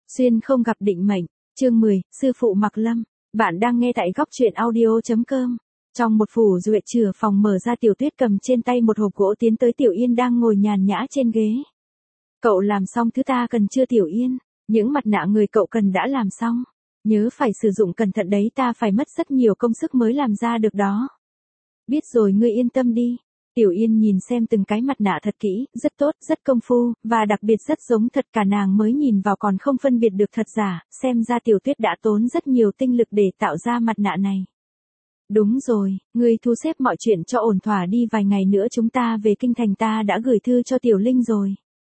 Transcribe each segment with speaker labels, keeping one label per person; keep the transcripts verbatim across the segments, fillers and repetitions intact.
Speaker 1: Xuyên không gặp định mệnh, chương mười, sư phụ Mạc Lâm. Bạn đang nghe tại góc truyện audio.com. Trong một phủ duệ chửa phòng mở ra, Tiểu Tuyết cầm trên tay một hộp gỗ tiến tới Tiểu Yên đang ngồi nhàn nhã trên ghế. Cậu làm xong thứ ta cần chưa Tiểu Yên? Những mặt nạ người cậu cần đã làm xong. Nhớ phải sử dụng cẩn thận đấy, ta phải mất rất nhiều công sức mới làm ra được đó. Biết rồi, ngươi yên tâm đi. Tiểu Yên nhìn xem từng cái mặt nạ thật kỹ, rất tốt, rất công phu, và đặc biệt rất giống thật, cả nàng mới nhìn vào còn không phân biệt được thật giả, xem ra Tiểu Tuyết đã tốn rất nhiều tinh lực để tạo ra mặt nạ này. Đúng rồi, ngươi thu xếp mọi chuyện cho ổn thỏa đi, vài ngày nữa chúng ta về kinh thành, ta đã gửi thư cho Tiểu Linh rồi.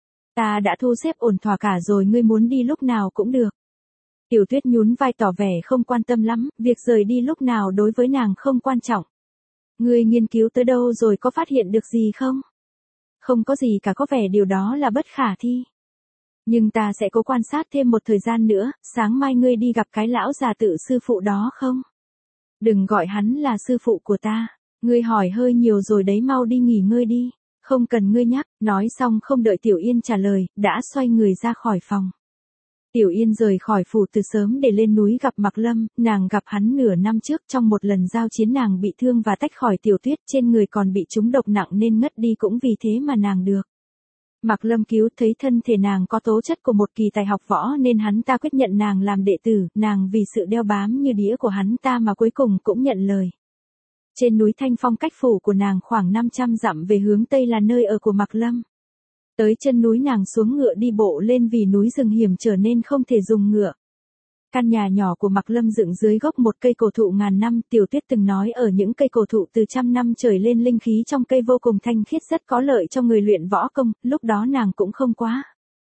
Speaker 1: Ta đã thu xếp ổn thỏa cả rồi, ngươi muốn đi lúc nào cũng được. Tiểu Tuyết nhún vai tỏ vẻ không quan tâm lắm, việc rời đi lúc nào đối với nàng không quan trọng. Ngươi nghiên cứu tới đâu rồi, có phát hiện được gì không? Không có gì cả, có vẻ điều đó là bất khả thi. Nhưng ta sẽ cố quan sát thêm một thời gian nữa, sáng mai ngươi đi gặp cái lão già tự sư phụ đó không? Đừng gọi hắn là sư phụ của ta, ngươi hỏi hơi nhiều rồi đấy, mau đi nghỉ ngơi đi, không cần ngươi nhắc. Nói xong không đợi Tiểu Yên trả lời, đã xoay người ra khỏi phòng. Tiểu Yên rời khỏi phủ từ sớm để lên núi gặp Mạc Lâm, nàng gặp hắn nửa năm trước, trong một lần giao chiến nàng bị thương và tách khỏi Tiểu Tuyết, trên người còn bị trúng độc nặng nên ngất đi, cũng vì thế mà nàng được Mạc Lâm cứu. Thấy thân thể nàng có tố chất của một kỳ tài học võ nên hắn ta quyết nhận nàng làm đệ tử, nàng vì sự đeo bám như đĩa của hắn ta mà cuối cùng cũng nhận lời. Trên núi Thanh Phong cách phủ của nàng khoảng năm trăm dặm về hướng tây là nơi ở của Mạc Lâm. Tới chân núi nàng xuống ngựa đi bộ lên, vì núi rừng hiểm trở nên không thể dùng ngựa. Căn nhà nhỏ của Mạc Lâm dựng dưới gốc một cây cổ thụ ngàn năm, Tiểu Tuyết từng nói ở những cây cổ thụ từ trăm năm trời lên, linh khí trong cây vô cùng thanh khiết, rất có lợi cho người luyện võ công, lúc đó nàng cũng không quá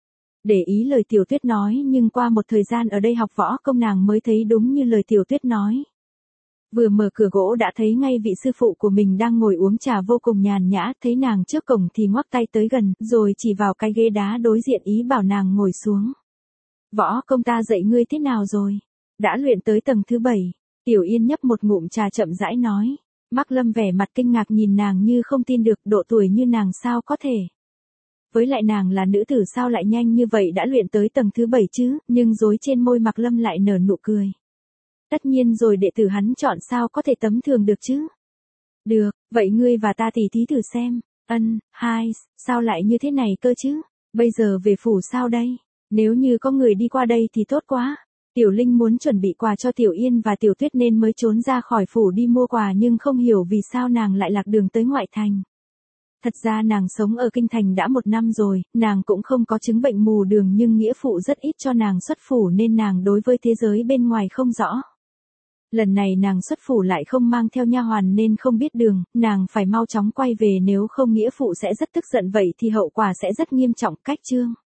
Speaker 1: để ý lời Tiểu Tuyết nói, nhưng qua một thời gian ở đây học võ công nàng mới thấy đúng như lời Tiểu Tuyết nói. Vừa mở cửa gỗ đã thấy ngay vị sư phụ của mình đang ngồi uống trà vô cùng nhàn nhã, thấy nàng trước cổng thì ngoắc tay tới gần, rồi chỉ vào cái ghế đá đối diện ý bảo nàng ngồi xuống. Võ công ta dạy ngươi thế nào rồi? Đã luyện tới tầng thứ bảy. Tiểu Yên nhấp một ngụm trà chậm rãi nói. Mạc Lâm vẻ mặt kinh ngạc nhìn nàng như không tin được, độ tuổi như nàng sao có thể? Với lại nàng là nữ tử sao lại nhanh như vậy đã luyện tới tầng thứ bảy chứ? Nhưng rối trên môi Mạc Lâm lại nở nụ cười. Tất nhiên rồi, đệ tử hắn chọn sao có thể tấm thường được chứ? Được, vậy ngươi và ta tỉ thí thử xem. Ân, hai, sao lại như thế này cơ chứ? Bây giờ về phủ sao đây? Nếu như có người đi qua đây thì tốt quá. Tiểu Linh muốn chuẩn bị quà cho Tiểu Yên và Tiểu Tuyết nên mới trốn ra khỏi phủ đi mua quà, nhưng không hiểu vì sao nàng lại lạc đường tới ngoại thành. Thật ra nàng sống ở kinh thành đã một năm rồi, nàng cũng không có chứng bệnh mù đường, nhưng nghĩa phụ rất ít cho nàng xuất phủ nên nàng đối với thế giới bên ngoài không rõ. Lần này nàng xuất phủ lại không mang theo nha hoàn nên không biết đường, nàng phải mau chóng quay về, nếu không nghĩa phụ sẽ rất tức giận, vậy thì hậu quả sẽ rất nghiêm trọng. Cách chương